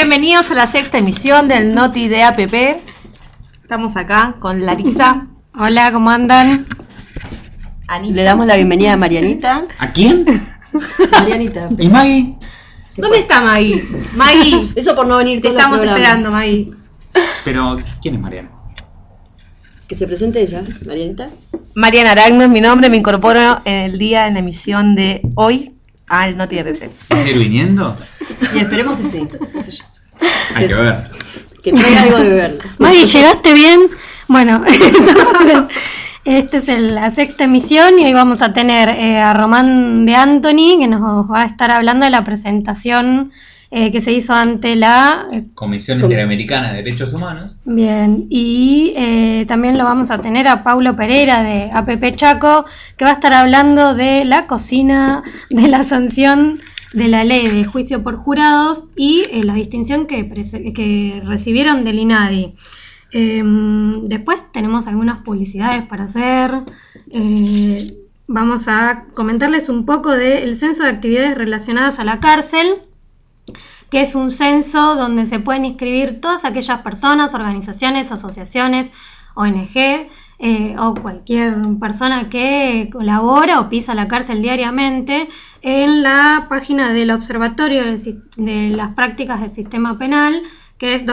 Bienvenidos a la sexta emisión del Noti de APP. Estamos acá con Larisa. Hola, ¿cómo andan? Anita. Le damos la bienvenida a Marianita. ¿A quién? Marianita. ¿Y Maggie? ¿Dónde está Maggie? Maggie, Eso por no venir te todos los estamos programas. esperando, Maggie. Pero, ¿quién es Mariana? Que se presente ella, Marianita. Mariana Aragno es mi nombre, me incorporo en el día en la emisión de hoy al Noti de APP. ¿Va a seguir viniendo? Y esperemos que sí. Hay que ver. Que traiga algo de beber. Maggie, ¿llegaste bien? Bueno, esta es la sexta emisión y hoy vamos a tener a Román de Anthony, que nos va a estar hablando de la presentación que se hizo ante la... Comisión Interamericana de Derechos Humanos. Bien, y también lo vamos a tener a Paulo Pereira de APP Chaco, que va a estar hablando de la cocina, de la sanción de la ley de juicio por jurados y la distinción que recibieron del INADI. Después tenemos algunas publicidades para hacer. Vamos a comentarles un poco del censo de actividades relacionadas a la cárcel, que es un censo donde se pueden inscribir todas aquellas personas, organizaciones, asociaciones, ONG o cualquier persona que colabora o pisa la cárcel diariamente en la página del Observatorio de las Prácticas del Sistema Penal, que es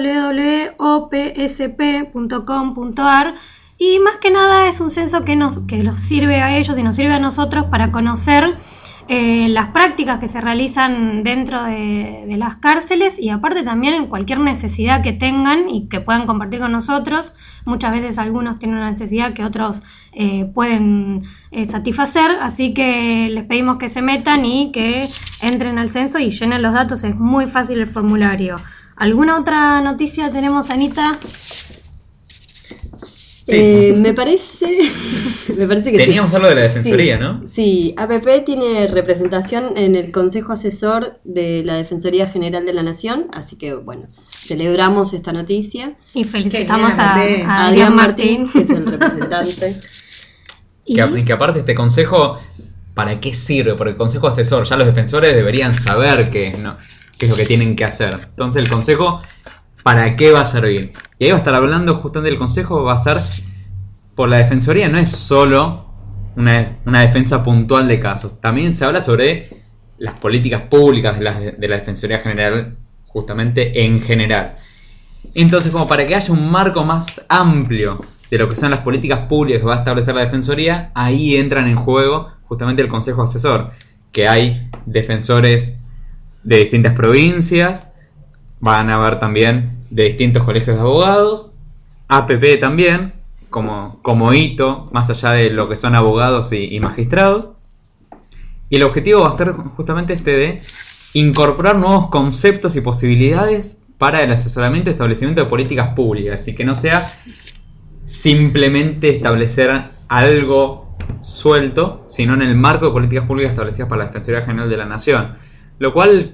www.opsp.com.ar, y más que nada es un censo que los sirve a ellos y nos sirve a nosotros para conocer las prácticas que se realizan dentro de las cárceles y aparte también en cualquier necesidad que tengan y que puedan compartir con nosotros. Muchas veces algunos tienen una necesidad que otros pueden satisfacer, así que les pedimos que se metan y que entren al censo y llenen los datos, es muy fácil el formulario. ¿Alguna otra noticia tenemos, Anita? Sí. Me parece que Teníamos sí. algo de la Defensoría, Sí. ¿no? Sí, APP tiene representación en el Consejo Asesor de la Defensoría General de la Nación, así que bueno, celebramos esta noticia. Y felicitamos Qué bien, a Adrián Martín, que es el representante. Y- Que aparte este consejo, ¿para qué sirve? Porque el consejo asesor, ya los defensores deberían saber qué es lo que tienen que hacer. Entonces el consejo, ¿para qué va a servir? Y ahí va a estar hablando justamente del consejo, va a ser por la defensoría, no es solo una defensa puntual de casos. También se habla sobre las políticas públicas de la Defensoría General, justamente en general. Entonces, como para que haya un marco más amplio de lo que son las políticas públicas que va a establecer la Defensoría, ahí entran en juego justamente el Consejo Asesor, que hay defensores de distintas provincias, van a haber también de distintos colegios de abogados, APP también, como hito, más allá de lo que son abogados y magistrados. Y el objetivo va a ser justamente de incorporar nuevos conceptos y posibilidades para el asesoramiento y establecimiento de políticas públicas, y que no sea simplemente establecer algo suelto, sino en el marco de políticas públicas establecidas para la Defensoría General de la Nación, lo cual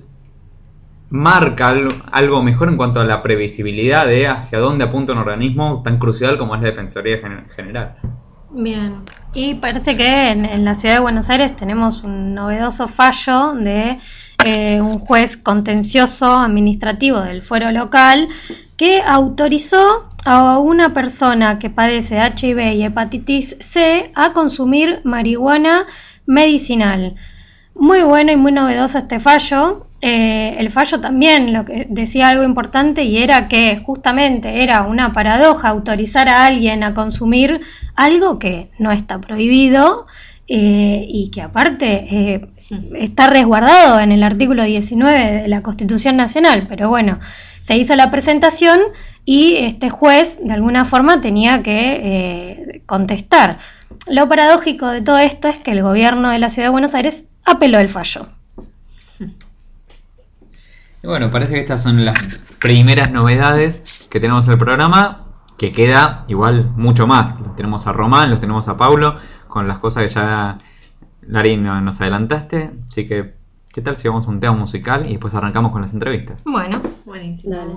marca algo mejor en cuanto a la previsibilidad de hacia dónde apunta un organismo tan crucial como es la Defensoría General. Bien, y parece que en la ciudad de Buenos Aires tenemos un novedoso fallo de un juez contencioso administrativo del fuero local que autorizó a una persona que padece de HIV y hepatitis C a consumir marihuana medicinal. Muy bueno y muy novedoso este fallo. El fallo también lo que decía algo importante, y era que justamente era una paradoja autorizar a alguien a consumir algo que no está prohibido y que aparte está resguardado en el artículo 19 de la Constitución Nacional. Pero bueno, se hizo la presentación y este juez de alguna forma tenía que contestar. Lo paradójico de todo esto es que el gobierno de la ciudad de Buenos Aires apeló el fallo. Y bueno, parece que estas son las primeras novedades que tenemos en el programa, que queda igual mucho más. Los tenemos a Román, los tenemos a Paulo, con las cosas que ya, Lari, nos adelantaste. Así que, ¿qué tal si vamos a un tema musical y después arrancamos con las entrevistas? Bueno, Buenísimo. Dale.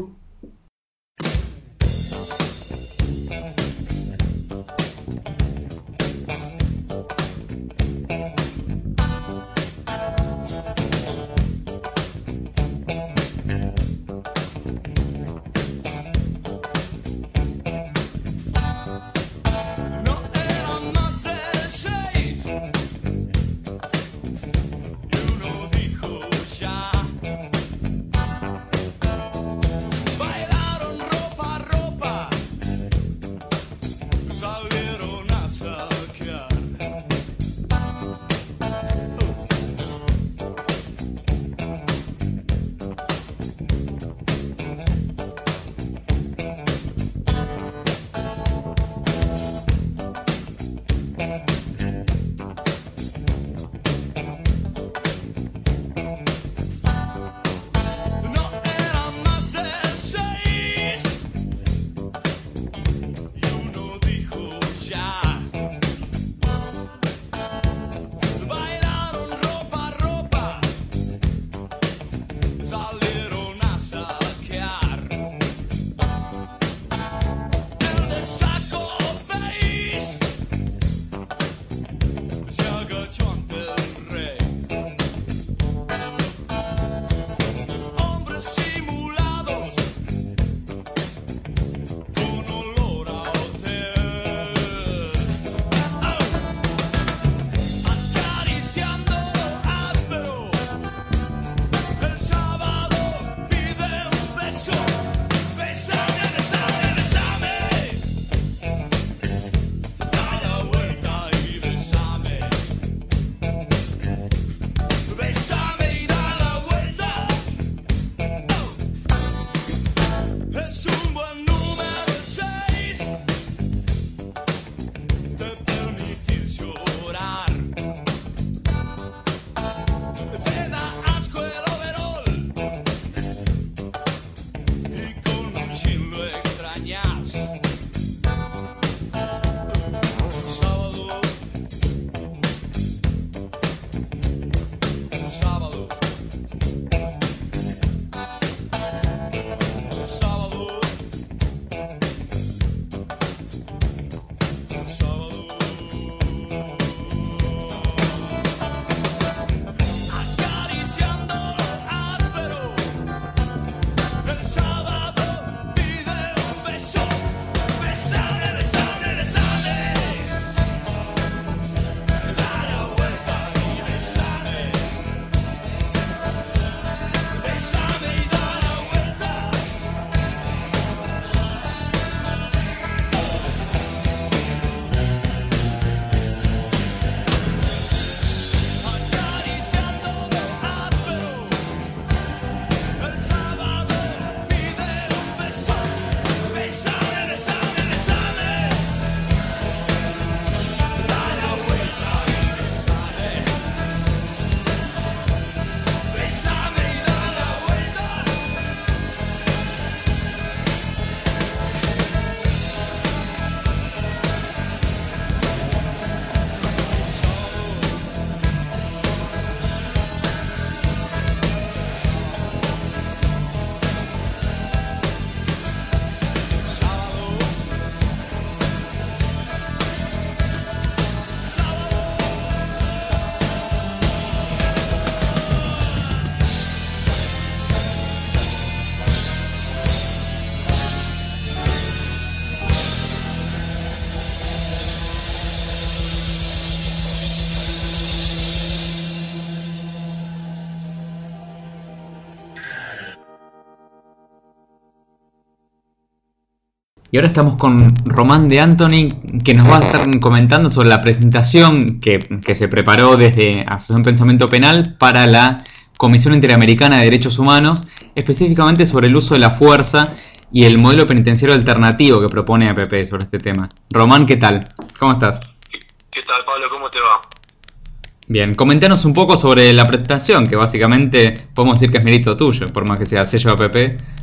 Y ahora estamos con Román de Antony, que nos va a estar comentando sobre la presentación que se preparó desde Asociación Pensamiento Penal para la Comisión Interamericana de Derechos Humanos, específicamente sobre el uso de la fuerza y el modelo penitenciario alternativo que propone APP sobre este tema. Román, ¿qué tal? ¿Cómo estás? ¿Qué tal, Pablo? ¿Cómo te va? Bien, comentanos un poco sobre la presentación, que básicamente podemos decir que es mérito tuyo, por más que sea sello APP.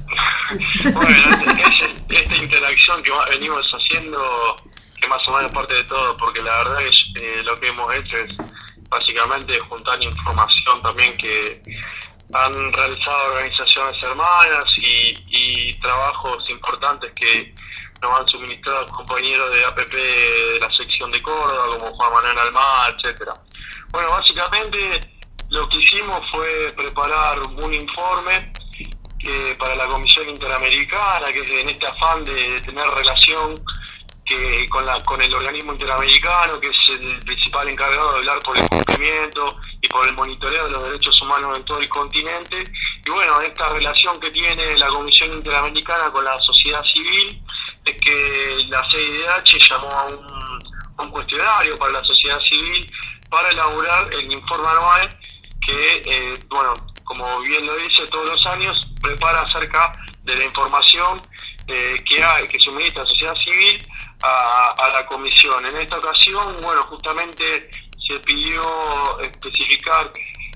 Bueno, esta interacción que venimos haciendo, que más o menos parte de todo, porque la verdad es lo que hemos hecho es básicamente juntar información también que han realizado organizaciones hermanas y trabajos importantes que nos han suministrado compañeros de APP de la sección de Córdoba, como Juan Manuel Almada, etcétera. Bueno, básicamente lo que hicimos fue preparar un informe para la Comisión Interamericana, que es en este afán de tener relación con el organismo interamericano, que es el principal encargado de velar por el cumplimiento y por el monitoreo de los derechos humanos en todo el continente. Y bueno, esta relación que tiene la Comisión Interamericana con la sociedad civil es que la CIDH llamó a un cuestionario para la sociedad civil para elaborar el informe anual que, bueno, como bien lo dice, todos los años prepara acerca de la información que suministra la sociedad civil a la comisión. En esta ocasión, bueno, justamente se pidió especificar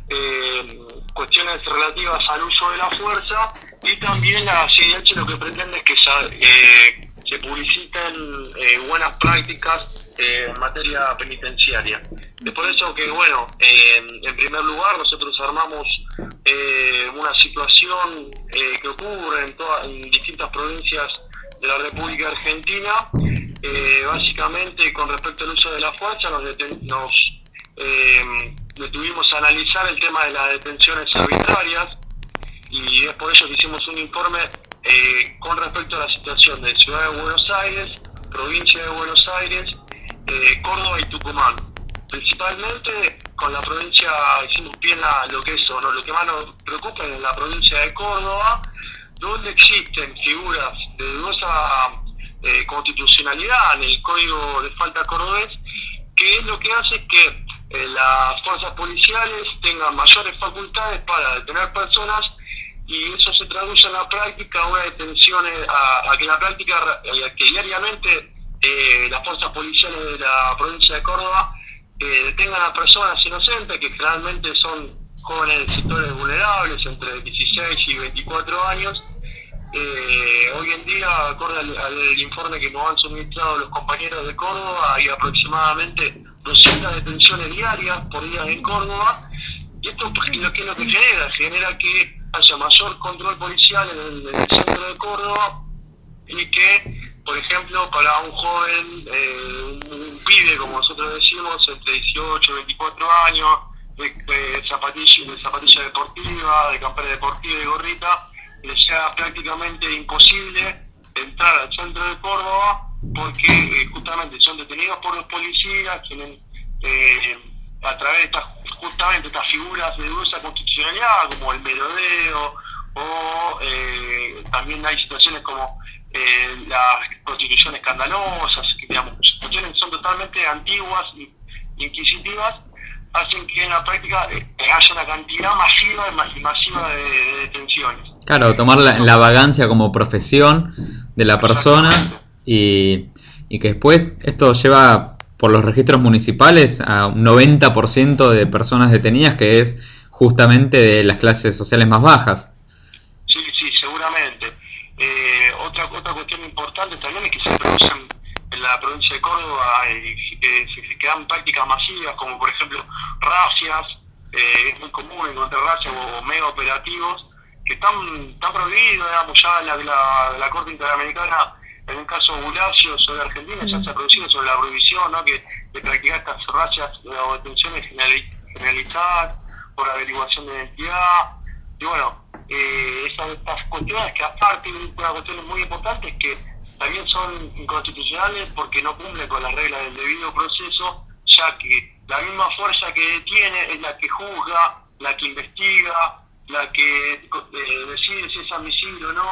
cuestiones relativas al uso de la fuerza, y también la CIDH lo que pretende es que se publiciten buenas prácticas en materia penitenciaria. Es por eso que, bueno, en primer lugar nosotros armamos una situación que ocurre en distintas provincias de la República Argentina. Básicamente, con respecto al uso de la fuerza, nos detuvimos a analizar el tema de las detenciones arbitrarias, y es por ello que hicimos un informe con respecto a la situación de Ciudad de Buenos Aires, Provincia de Buenos Aires, Córdoba y Tucumán. Principalmente con la provincia hicimos bien lo que más nos preocupa es la provincia de Córdoba, donde existen figuras de dudosa constitucionalidad en el Código de Falta cordobés, que lo que hace es que las fuerzas policiales tengan mayores facultades para detener personas, y eso se traduce en la práctica a una detención, a que en la práctica que diariamente las fuerzas policiales de la provincia de Córdoba detengan a personas inocentes, que generalmente son jóvenes de sectores vulnerables entre 16 y 24 años. Hoy en día, acorde al informe que nos han suministrado los compañeros de Córdoba, hay aproximadamente 200 detenciones diarias por día en Córdoba, y esto es lo que genera que haya mayor control policial en el centro de Córdoba, y que, por ejemplo, para un joven, un pibe, como nosotros decimos, entre 18 y 24 años, de zapatilla deportiva, de campera deportiva y gorrita, le sea prácticamente imposible entrar al centro de Córdoba, porque justamente son detenidos por los policías, tienen a través de estas figuras de dudosa constitucionalidad, como el merodeo, o también hay situaciones como las prostituciones escandalosas, que, digamos, situaciones que son totalmente antiguas e inquisitivas, hacen que en la práctica haya una cantidad masiva de detenciones. Claro, tomar la vagancia como profesión de la persona, y que después esto lleva por los registros municipales a un 90% de personas detenidas, que es justamente de las clases sociales más bajas. Sí, seguramente. Otra cuestión importante también es que se producen en la provincia de Córdoba se quedan prácticas masivas, como por ejemplo racias. Es muy común encontrar racias o mega operativos que están prohibidos, digamos. Ya la Corte Interamericana, en un caso Bulacio sobre Argentina, ya se ha producido sobre la prohibición, ¿no?, de practicar estas racias o detenciones generalizadas por averiguación de identidad. Y bueno, estas cuestiones, que aparte de una cuestión muy importante, es que también son inconstitucionales porque no cumplen con las reglas del debido proceso, ya que la misma fuerza que detiene es la que juzga, la que investiga, la que decide si es admisible o no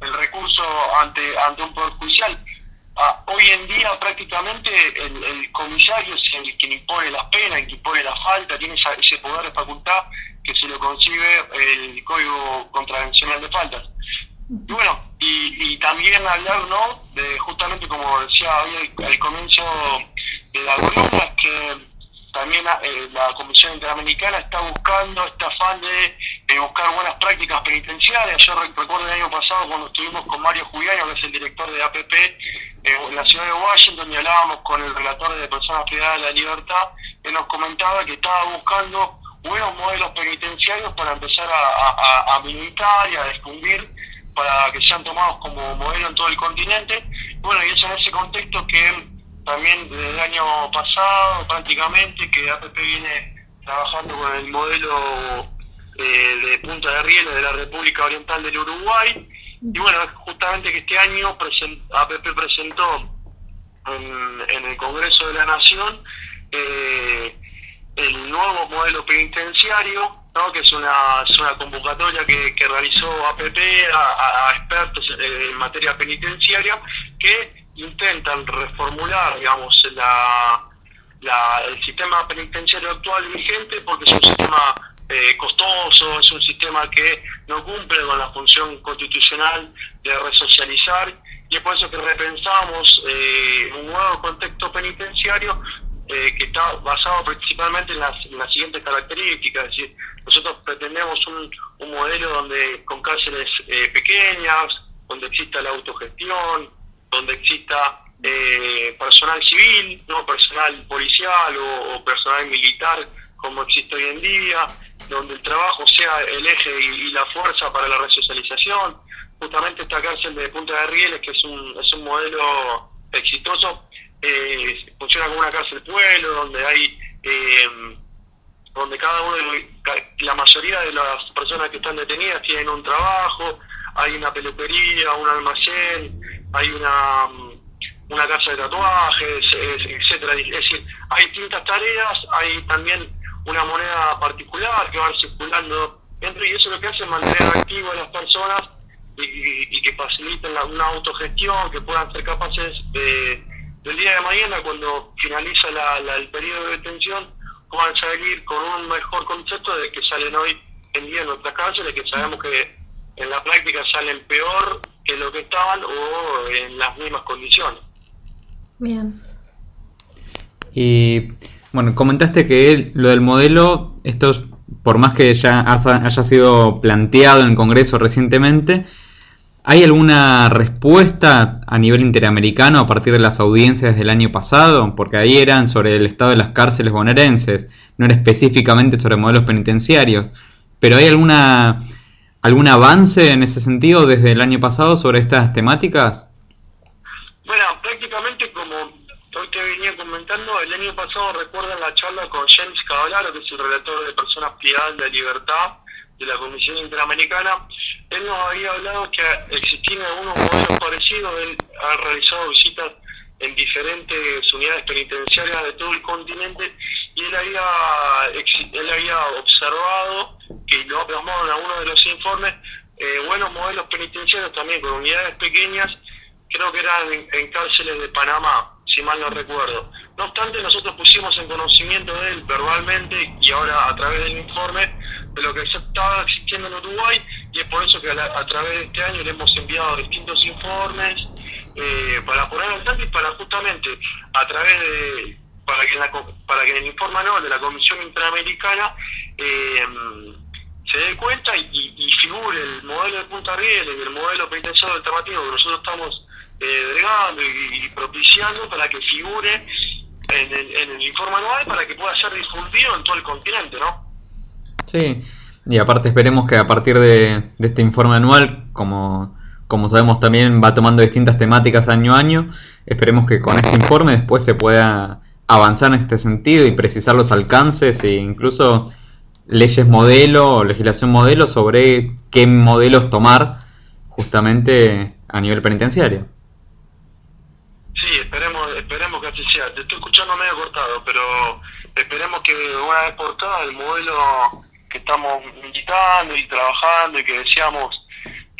el recurso ante un poder judicial. Hoy en día prácticamente el comisario es el quien impone las penas, el que impone la falta, tiene ese poder de facultad que se lo concibe el Código Contravencional de Faltas. Y bueno, y también hablar, ¿no?, de justamente como decía hoy al comienzo de la columna, que también la Comisión Interamericana está buscando este afán de buscar buenas prácticas penitenciarias. Yo recuerdo el año pasado cuando estuvimos con Mario Juliano, que es el director de APP, en la ciudad de Washington, y hablábamos con el relator de Personas Privadas de la Libertad, que nos comentaba que estaba buscando buenos modelos penitenciarios para empezar a militar y a difundir, para que sean tomados como modelo en todo el continente. Bueno, y es en ese contexto que también desde el año pasado prácticamente que APP viene trabajando con el modelo de Punta de Rieles de la República Oriental del Uruguay. Y bueno, justamente que este año APP presentó en el Congreso de la Nación el nuevo modelo penitenciario, ¿no?, que es una convocatoria que realizó APP a expertos en materia penitenciaria que intentan reformular, digamos, el sistema penitenciario actual vigente, porque es un sistema costoso, es un sistema que no cumple con la función constitucional de resocializar, y es por eso que repensamos un nuevo contexto penitenciario que está basado principalmente en las siguientes características. Es decir, nosotros pretendemos un modelo con cárceles pequeñas, donde exista la autogestión, donde exista personal civil, no personal policial o personal militar como existe hoy en día, donde el trabajo sea el eje y la fuerza para la resocialización. Justamente esta cárcel de Punta de Rieles, que es un modelo exitoso, funciona como una cárcel pueblo, donde hay donde la mayoría de las personas que están detenidas tienen un trabajo, hay una peluquería, un almacén, hay una casa de tatuajes, etcétera. Es decir, hay distintas tareas, hay también una moneda particular que va circulando dentro, y eso lo que hace es mantener activo a las personas y que faciliten una autogestión, que puedan ser capaces del día de mañana, cuando finaliza el periodo de detención, puedan salir con un mejor concepto de que salen hoy en día en nuestras cárceles, que sabemos que en la práctica salen peor que lo que estaban o en las mismas condiciones. Bien. Y bueno, comentaste que lo del modelo, esto por más que ya haya sido planteado en el Congreso recientemente, ¿hay alguna respuesta a nivel interamericano a partir de las audiencias del año pasado? Porque ahí eran sobre el estado de las cárceles bonaerenses, no era específicamente sobre modelos penitenciarios. ¿Pero hay algún avance en ese sentido desde el año pasado sobre estas temáticas? Bueno, prácticamente como hoy te venía comentando, el año pasado recuerdan la charla con James Cavallaro, que es el relator de Personas Privadas de la Libertad de la Comisión Interamericana. Él nos había hablado que existían algunos modelos parecidos. Él ha realizado visitas en diferentes unidades penitenciarias de todo el continente, y él había observado, que lo ha plasmado en algunos de los informes, buenos modelos penitenciarios también con unidades pequeñas, creo que eran en cárceles de Panamá, si mal no recuerdo. No obstante, nosotros pusimos en conocimiento de él verbalmente y ahora a través del informe de lo que estaba existiendo en Uruguay, y es por eso que a través de este año le hemos enviado distintos informes para poner al tanto y para justamente a través de para que en el informe anual de la Comisión Interamericana se dé cuenta y figure el modelo de Punta Rieles y el modelo penitenciario alternativo que nosotros estamos delegando y propiciando, para que figure en el informe anual, para que pueda ser difundido en todo el continente, ¿no? Sí, y aparte esperemos que a partir de este informe anual, como sabemos también va tomando distintas temáticas año a año, esperemos que con este informe después se pueda avanzar en este sentido y precisar los alcances e incluso leyes modelo o legislación modelo sobre qué modelos tomar justamente a nivel penitenciario. Sí, esperemos que así sea. Te estoy escuchando medio cortado, pero esperemos que una vez por todas el modelo que estamos militando y trabajando y que deseamos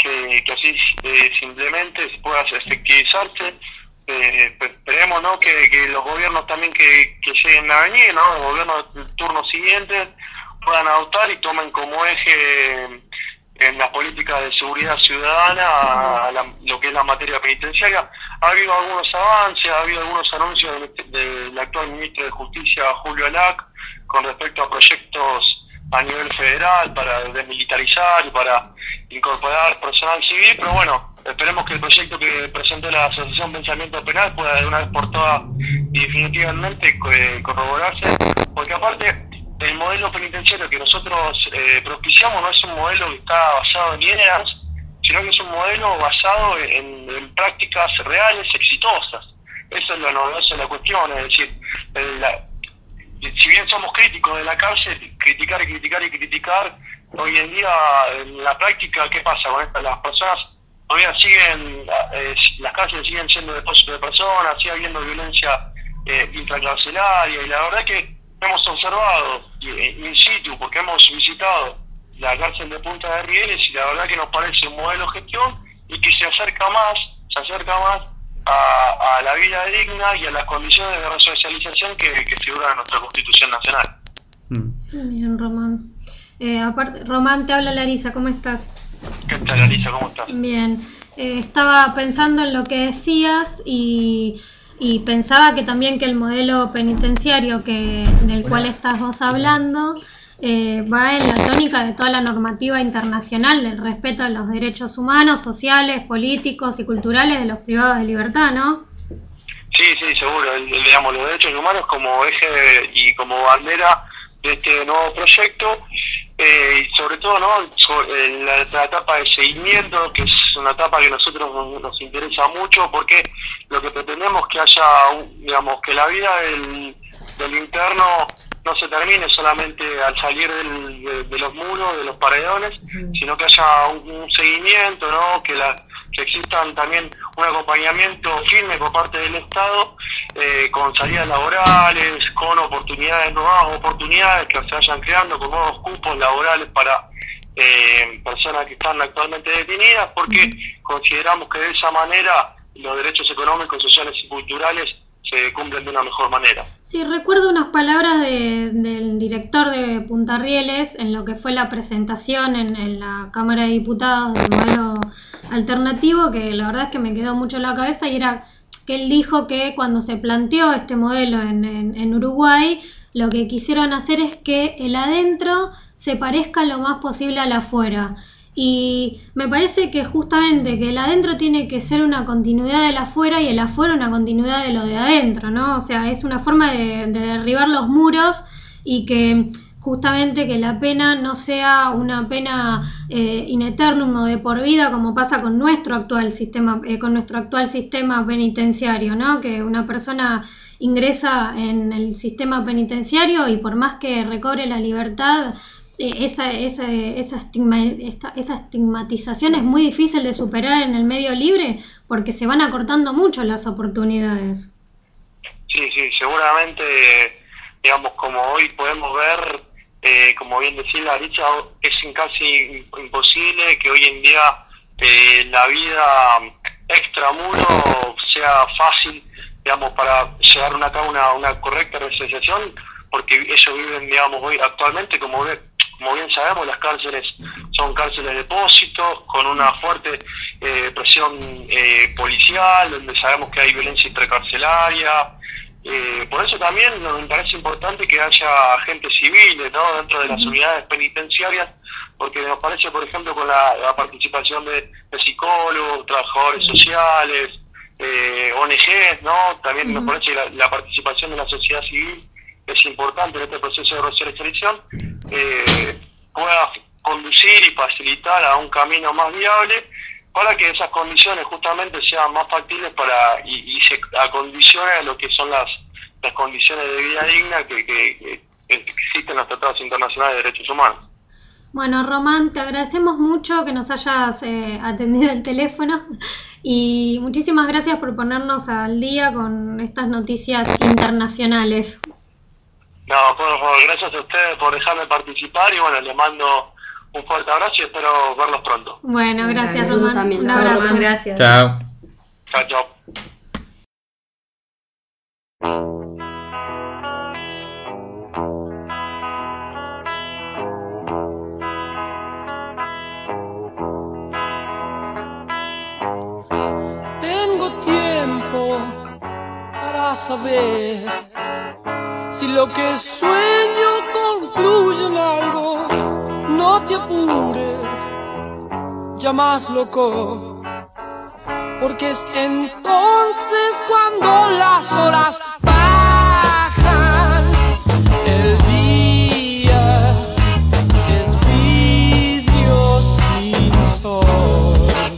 que así simplemente pueda efectivizarse. Esperemos, ¿no?, que los gobiernos también que lleguen a venir, ¿no?, los gobiernos del turno siguiente puedan adoptar y tomen como eje en la política de seguridad ciudadana lo que es la materia penitenciaria. Ha habido algunos avances, ha habido algunos anuncios del actual ministro de Justicia, Julio Alac, con respecto a proyectos a nivel federal para desmilitarizar y para incorporar personal civil, pero bueno, esperemos que el proyecto que presentó la Asociación Pensamiento Penal pueda de una vez por todas y definitivamente corroborarse, porque aparte el modelo penitenciario que nosotros propiciamos no es un modelo que está basado en ideas, sino que es un modelo basado en prácticas reales exitosas. Eso es lo novedoso de la cuestión, es decir, si bien somos críticos de la cárcel, criticar, hoy en día en la práctica, ¿qué pasa con esto? Las personas todavía siguen, las cárceles siguen siendo depósitos de personas, sigue habiendo violencia intracarcelaria, y la verdad que hemos observado in situ, porque hemos visitado la cárcel de Punta de Rieles, y la verdad que nos parece un modelo de gestión y que se acerca más a la vida digna y a las condiciones de resocialización que figuran en nuestra Constitución Nacional. Bien, Román. Aparte, Román, te habla Larisa, ¿cómo estás? ¿Qué tal, Larisa? ¿Cómo estás? Bien. Estaba pensando en lo que decías y pensaba que también que el modelo penitenciario del cual estás vos hablando va en la tónica de toda la normativa internacional del respeto a los derechos humanos, sociales, políticos y culturales de los privados de libertad, ¿no? Sí, seguro. Digamos, los derechos humanos como eje y como bandera de este nuevo proyecto, y sobre todo, ¿no?, en la etapa de seguimiento, que es una etapa que a nosotros nos interesa mucho, porque lo que pretendemos es que haya, digamos, que la vida del interno no se termine solamente al salir de los muros, de los paredones, sino que haya un seguimiento, ¿no?, que existan también un acompañamiento firme por parte del Estado, con salidas laborales, con nuevas oportunidades que se vayan creando, con nuevos cupos laborales para personas que están actualmente detenidas, porque consideramos que de esa manera los derechos económicos, sociales y culturales se cumplen de una mejor manera. Sí, recuerdo unas palabras del director de Punta Rieles en lo que fue la presentación en la Cámara de Diputados del modelo alternativo, que la verdad es que me quedó mucho en la cabeza, y era que él dijo que cuando se planteó este modelo en Uruguay, lo que quisieron hacer es que el adentro se parezca lo más posible al afuera. Y me parece que justamente que el adentro tiene que ser una continuidad del afuera y el afuera una continuidad de lo de adentro, ¿no? O sea, es una forma de derribar los muros y que justamente que la pena no sea una pena in eternum o de por vida, como pasa con nuestro actual sistema penitenciario, ¿no? Que una persona ingresa en el sistema penitenciario y por más que recobre la libertad, esa estigmatización es muy difícil de superar en el medio libre, porque se van acortando mucho las oportunidades. Sí, seguramente, digamos, como hoy podemos ver, como bien decía Larisa, es casi imposible que hoy en día la vida extramuro sea fácil, digamos, para llevar a cabo una correcta resocialización, porque ellos viven, digamos, hoy actualmente, como bien sabemos, las cárceles son cárceles de depósito, con una fuerte presión policial, donde sabemos que hay violencia intracarcelaria. Por eso también nos parece importante que haya agentes civiles, ¿no?, dentro de las unidades penitenciarias, porque nos parece, por ejemplo, con la participación de psicólogos, trabajadores sociales, ONGs, ¿no?, también nos parece que la participación de la sociedad civil es importante en este proceso de resocialización, pueda conducir y facilitar a un camino más viable para que esas condiciones justamente sean más factibles y se acondicione a lo que son las condiciones de vida digna que existen en los tratados internacionales de derechos humanos. Bueno, Román, te agradecemos mucho que nos hayas atendido el teléfono y muchísimas gracias por ponernos al día con estas noticias internacionales. No, por favor, gracias a ustedes por dejarme participar y bueno, les mando Un fuerte abrazo y espero verlos pronto. Bueno, gracias, Nosotros Román. también. Un Chao, abrazo. Román. Gracias. Chao. Chao, chao. Tengo tiempo para saber si lo que sueño concluye en algo. No te apures, ya más loco, porque es entonces cuando las horas bajan. El día es vidrio sin sol.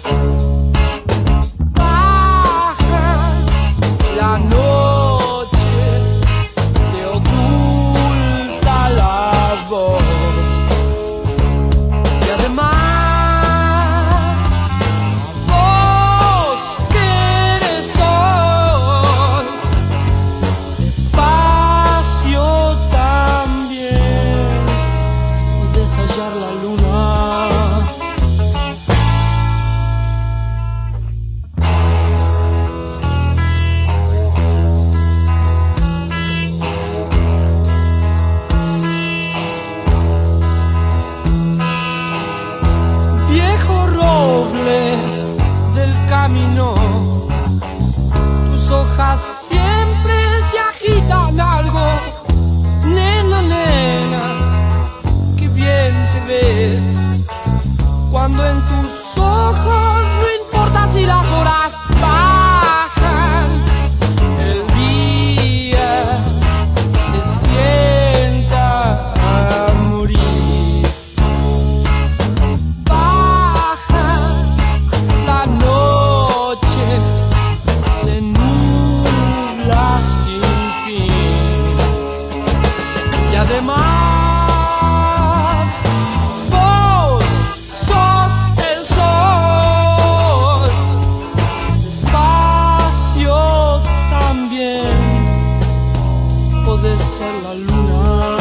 La noche te oculta la voz y además vos que eres sol, despacio también puedes hallar la luna. Viejo roble del camino, tus hojas siempre se agitan algo. Nena, nena, qué bien te ves cuando en tus ojos no importa si las horas bajan. El día se sienta a morir. La noche se nubla sin fin y además vos sos el sol, despacio también podés ser la luna.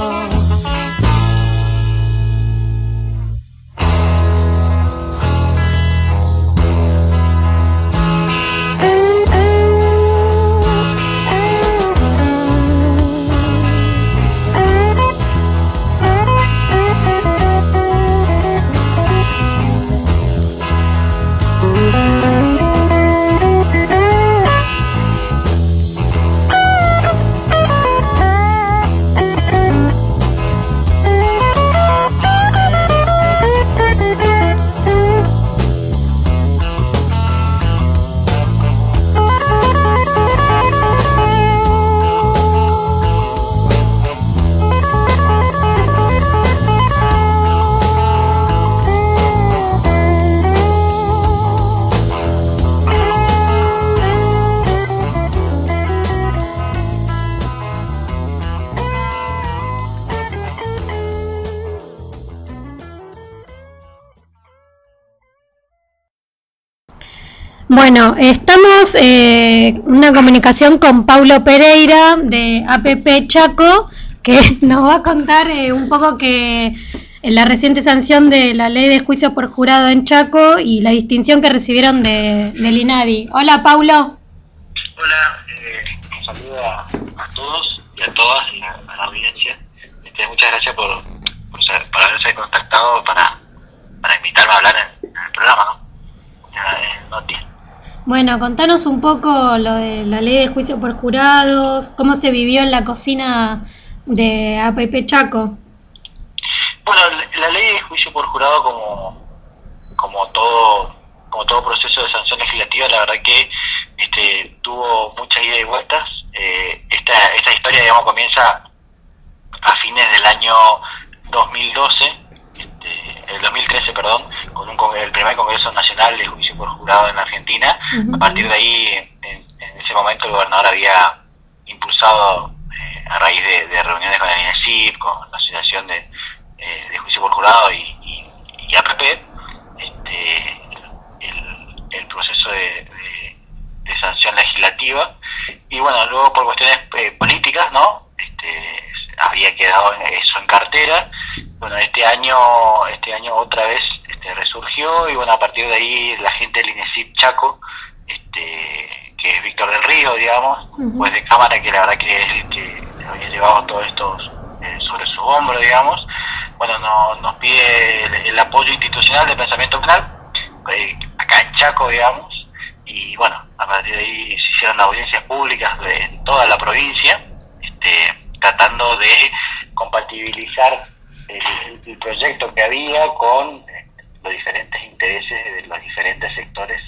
Bueno, estamos en una comunicación con Paulo Pereira de APP Chaco, que nos va a contar un poco que la reciente sanción de la ley de juicio por jurado en Chaco y la distinción que recibieron del INADI. Hola, Paulo. Hola, un saludo a todos y a todas y a la audiencia. Muchas gracias por haberse contactado para invitarme a hablar en el programa, ¿no? En Noti. Bueno, contanos un poco lo de la ley de juicio por jurados, cómo se vivió en la cocina de APP Chaco. Bueno, la ley de juicio por jurado, como todo proceso de sanción legislativa, la verdad que tuvo muchas idas y vueltas. Esta historia, digamos, comienza a fines del año 2012, el 2013, perdón, con el primer Congreso Nacional de Juicio por Jurado en la Argentina. Uh-huh. A partir de ahí, en ese momento, el gobernador había impulsado, a raíz de reuniones con el INESIF, con la Asociación de Juicio por Jurado y APP, el proceso de sanción legislativa. Y bueno, luego por cuestiones políticas, ¿no? Había quedado eso en cartera bueno, este año otra vez resurgió, y bueno, a partir de ahí la gente del INESIP Chaco, que es Víctor del Río, digamos, pues de cámara, que la verdad que es el que había llevado todo esto sobre su hombro, digamos, bueno, nos pide el apoyo institucional de pensamiento penal, acá en Chaco, digamos, y bueno, a partir de ahí se hicieron audiencias públicas en toda la provincia, tratando de compatibilizar el proyecto que había con los diferentes intereses de los diferentes sectores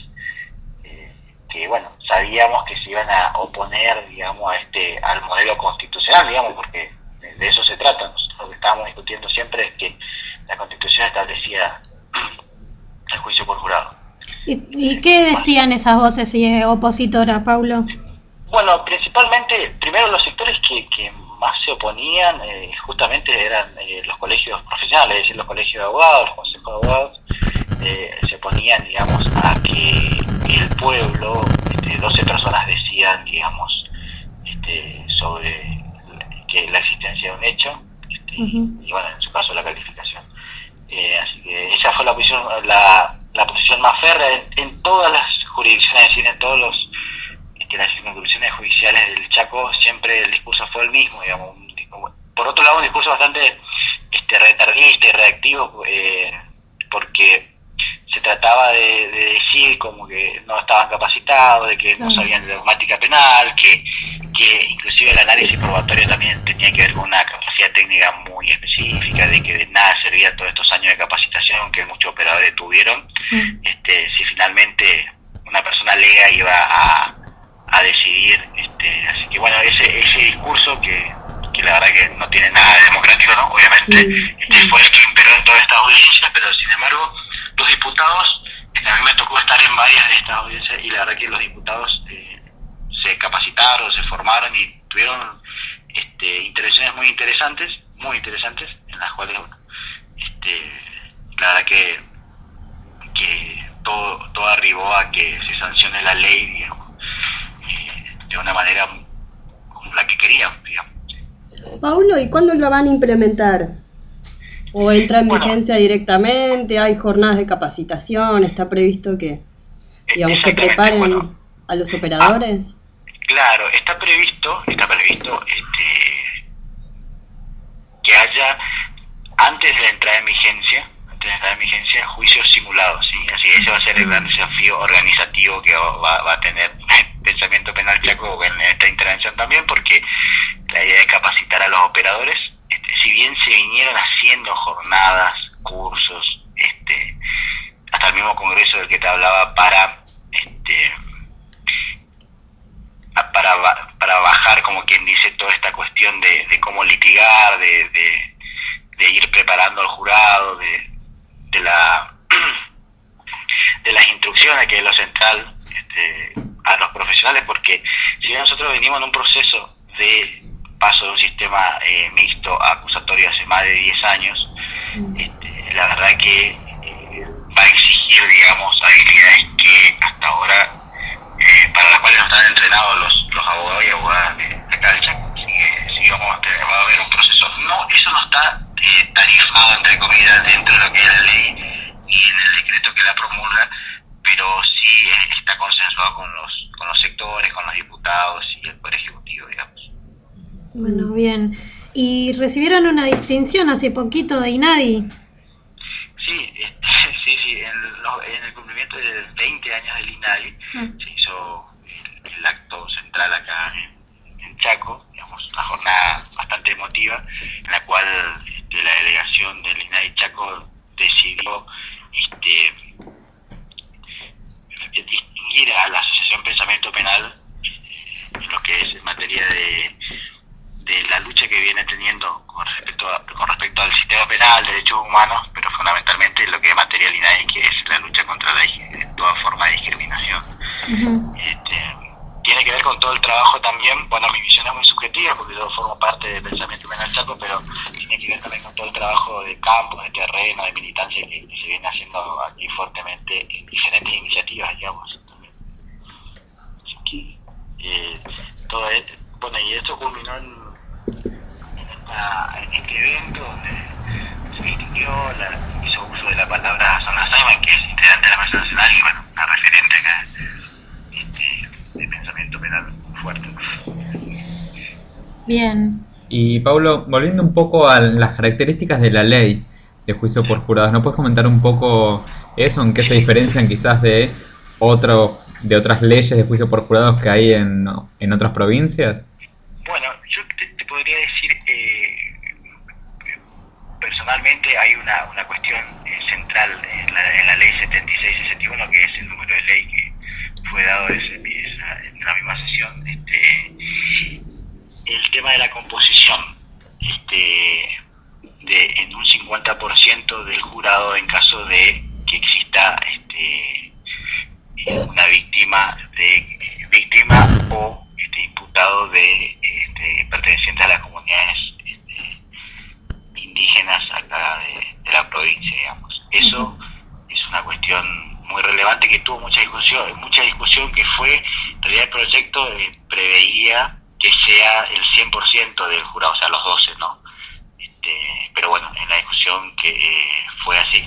que, bueno, sabíamos que se iban a oponer, digamos, al modelo constitucional, digamos, porque de eso se trata. Nosotros lo que estábamos discutiendo siempre es que la Constitución establecía el juicio por jurado. ¿Y qué decían esas voces opositoras, Paulo? Bueno, principalmente, primero los sectores que más se oponían justamente eran los colegios profesionales, es decir, los colegios de abogados, los consejos de abogados, se oponían, digamos, a que el pueblo, 12 personas decidan, digamos, sobre que la existencia de un hecho, y bueno, en su caso la calificación. Así que esa fue la posición más férrea en todas las jurisdicciones, es decir, en todos las circunscripciones judiciales del Chaco. Siempre el discurso fue el mismo, digamos. Por otro lado, un discurso bastante retardista y reactivo, porque se trataba de decir como que no estaban capacitados, de que no sabían de dogmática penal, que inclusive el análisis probatorio también tenía que ver con una capacidad técnica muy específica, de que de nada servía todos estos años de capacitación que muchos operadores tuvieron, si finalmente una persona lega iba a decidir, así que bueno, ese discurso que la verdad que no tiene nada de democrático, ¿no? Obviamente fue el que imperó en todas estas audiencias, pero sin embargo los diputados, a mí me tocó estar en varias de estas audiencias, y la verdad que los diputados se capacitaron, se formaron y tuvieron intervenciones muy interesantes, en las cuales, bueno, la verdad que todo arribó a que se sancione la ley, digamos, de una manera como la que queríamos, digamos. Paulo, ¿y cuándo la van a implementar? ¿O entra en vigencia directamente? ¿Hay jornadas de capacitación? ¿Está previsto que, digamos, que preparen a los operadores? Claro, está previsto que haya, antes de la entrada en vigencia, juicios simulados, ¿sí? Así que ese va a ser el gran desafío organizativo que va a tener Pensamiento Penal Chaco en esta intervención también, porque la idea es capacitar a los operadores. Si bien se vinieron haciendo jornadas, cursos, hasta el mismo congreso del que te hablaba, para bajar, como quien dice, toda esta cuestión de cómo litigar, de ir preparando al jurado, de las instrucciones, que es lo central, a los profesionales, porque si nosotros venimos en un proceso de paso de un sistema mixto a acusatorio hace más de 10 años, la verdad que va a exigir, digamos, habilidades que hasta ahora, para las cuales no están entrenados los abogados y abogadas de acá del Chaco. Así que sí, va a haber un proceso. Eso no está tarifado, entre comillas, dentro de lo que es la ley y en el decreto que la promulga, pero sí está consensuado con los sectores, con los diputados y el Poder Ejecutivo, digamos. Bueno, bien. ¿Y recibieron una distinción hace poquito de INADI? Sí, en el cumplimiento de 20 años del INADI se hizo el acto central acá en Chaco, digamos, una jornada bastante emotiva, en la cual la delegación del INADI Chaco decidió distinguir a la Asociación Pensamiento Penal en lo que es en materia de la lucha que viene teniendo con respecto al sistema penal, derechos humanos, pero fundamentalmente lo que es materia del INADI, que es la lucha contra toda forma de discriminación. Tiene que ver con todo el trabajo también. Bueno, mi visión es muy subjetiva porque yo formo parte del Pensamiento Penal Chaco, pero tiene que ver también con todo el trabajo de campo, de terreno, de militancia que se viene haciendo aquí fuertemente en diferentes iniciativas, digamos. También. Así que, bueno, y esto culminó en este evento donde se distinguió, hizo uso de la palabra Sandra Simon, que es integrante de la Mesa Nacional y bueno, una referente acá de pensamiento penal fuerte. Bien. Y Pablo, volviendo un poco a las características de la ley de juicio por jurados, ¿no puedes comentar un poco eso, en qué se diferencian quizás de otras leyes de juicio por jurados que hay en otras provincias? Bueno, yo te podría decir, personalmente hay una cuestión central en la ley 7661, que es el número de ley que fue dado en la misma sesión, el tema de la composición, en un 50% del jurado en caso de que exista una víctima o imputado de perteneciente a las comunidades indígenas acá de la provincia, digamos. Eso es una cuestión muy relevante que tuvo mucha discusión que fue, en realidad el proyecto preveía que sea el 100% del jurado, o sea, los 12, ¿no? Pero bueno, en la discusión que fue así,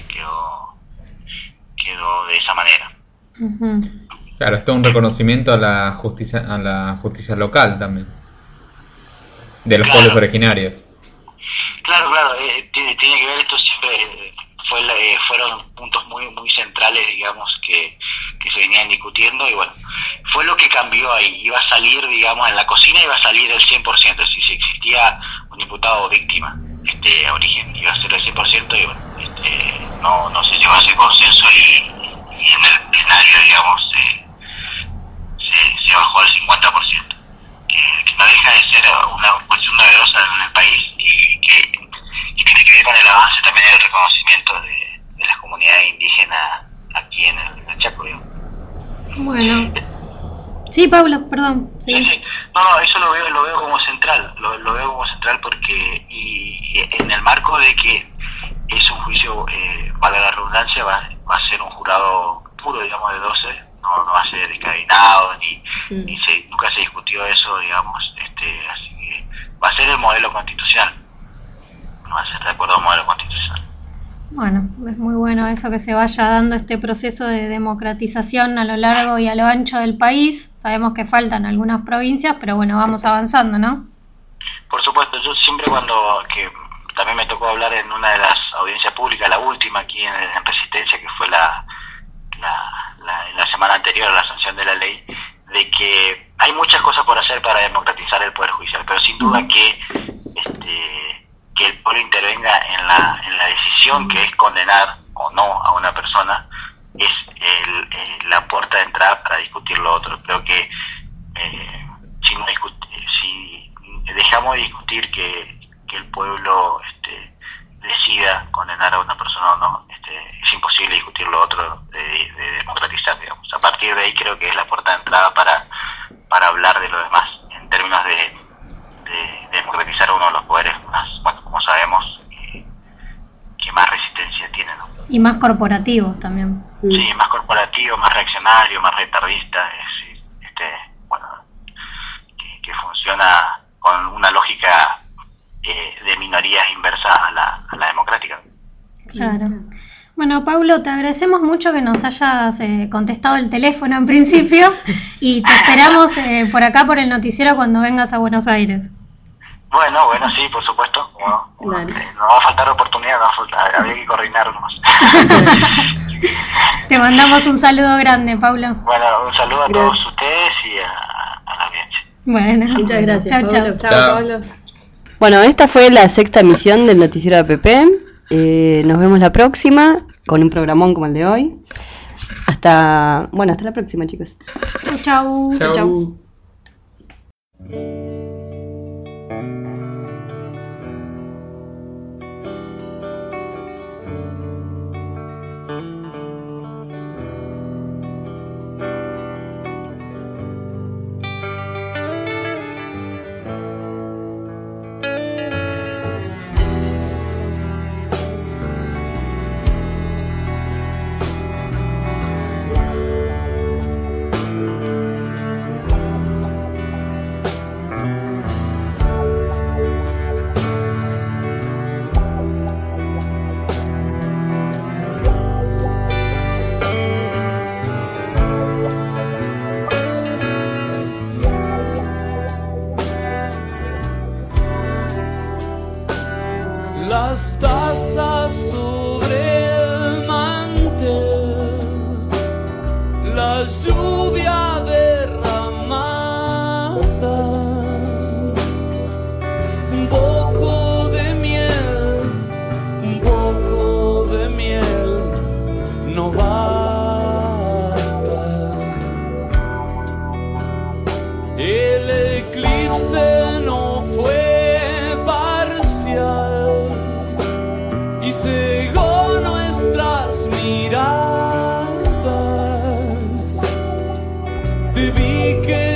quedó de esa manera. Claro, esto es un reconocimiento a la justicia local también, de los pueblos originarios. Claro, tiene que ver, esto siempre fueron puntos muy muy centrales, digamos, que se venían discutiendo, y bueno, fue lo que cambió ahí. Iba a salir, digamos, en la cocina iba a salir el 100%, si existía un imputado o víctima a origen, iba a ser el 100%, y bueno, no se llevó a ese consenso, y en el plenario, digamos, se bajó al 50%, que no deja de ser una cuestión novedosa en el país, y que tiene que ver con el avance también del reconocimiento de las comunidades indígenas aquí en el Chaco, digamos. Bueno. Sí, Pablo, perdón. Sí. Sí. No, eso lo veo como central, lo veo como central porque y en el marco de que es un juicio, valga la redundancia, va a ser un jurado puro, digamos, de 12, no va a ser encadenado, nunca se discutió eso, digamos, así que va a ser el modelo constitucional, va a ser de acuerdo al modelo constitucional. Bueno, es muy bueno eso, que se vaya dando este proceso de democratización a lo largo y a lo ancho del país. Sabemos que faltan algunas provincias, pero bueno, vamos avanzando, ¿no? Por supuesto, yo siempre que también me tocó hablar en una de las audiencias públicas, la última aquí en Resistencia, que fue la semana anterior a la sanción de la ley, de que hay muchas cosas por hacer para democratizar el Poder Judicial, pero sin duda que el pueblo intervenga en la decisión, que es condenar o no a una persona, es la puerta de entrada para discutir lo otro. Creo que si dejamos de discutir que el pueblo decida condenar a una persona o no, es imposible discutir lo otro de democratizar, digamos. A partir de ahí creo que es la puerta de entrada para hablar de lo demás, en términos de democratizar uno de los poderes más, bueno, como sabemos, que más resistencia tiene, ¿no? Y más corporativos también. Sí, más corporativo, más reaccionario, más retardista, bueno, que funciona con una lógica de minorías inversa a la democrática. Claro. Bueno, Pablo, te agradecemos mucho que nos hayas contestado el teléfono en principio y te esperamos por acá por el noticiero cuando vengas a Buenos Aires. Bueno, sí, por supuesto. No va a faltar oportunidad, habría que coordinar nomás. Te mandamos un saludo grande, Pablo. Bueno, un saludo a todos ustedes y a la audiencia. Bueno, muchas gracias. Chao. Chao, Pablo. Bueno, esta fue la 6ª emisión del Noticiero APP. Nos vemos la próxima con un programón como el de hoy. Hasta la próxima, chicos. Chau. vi que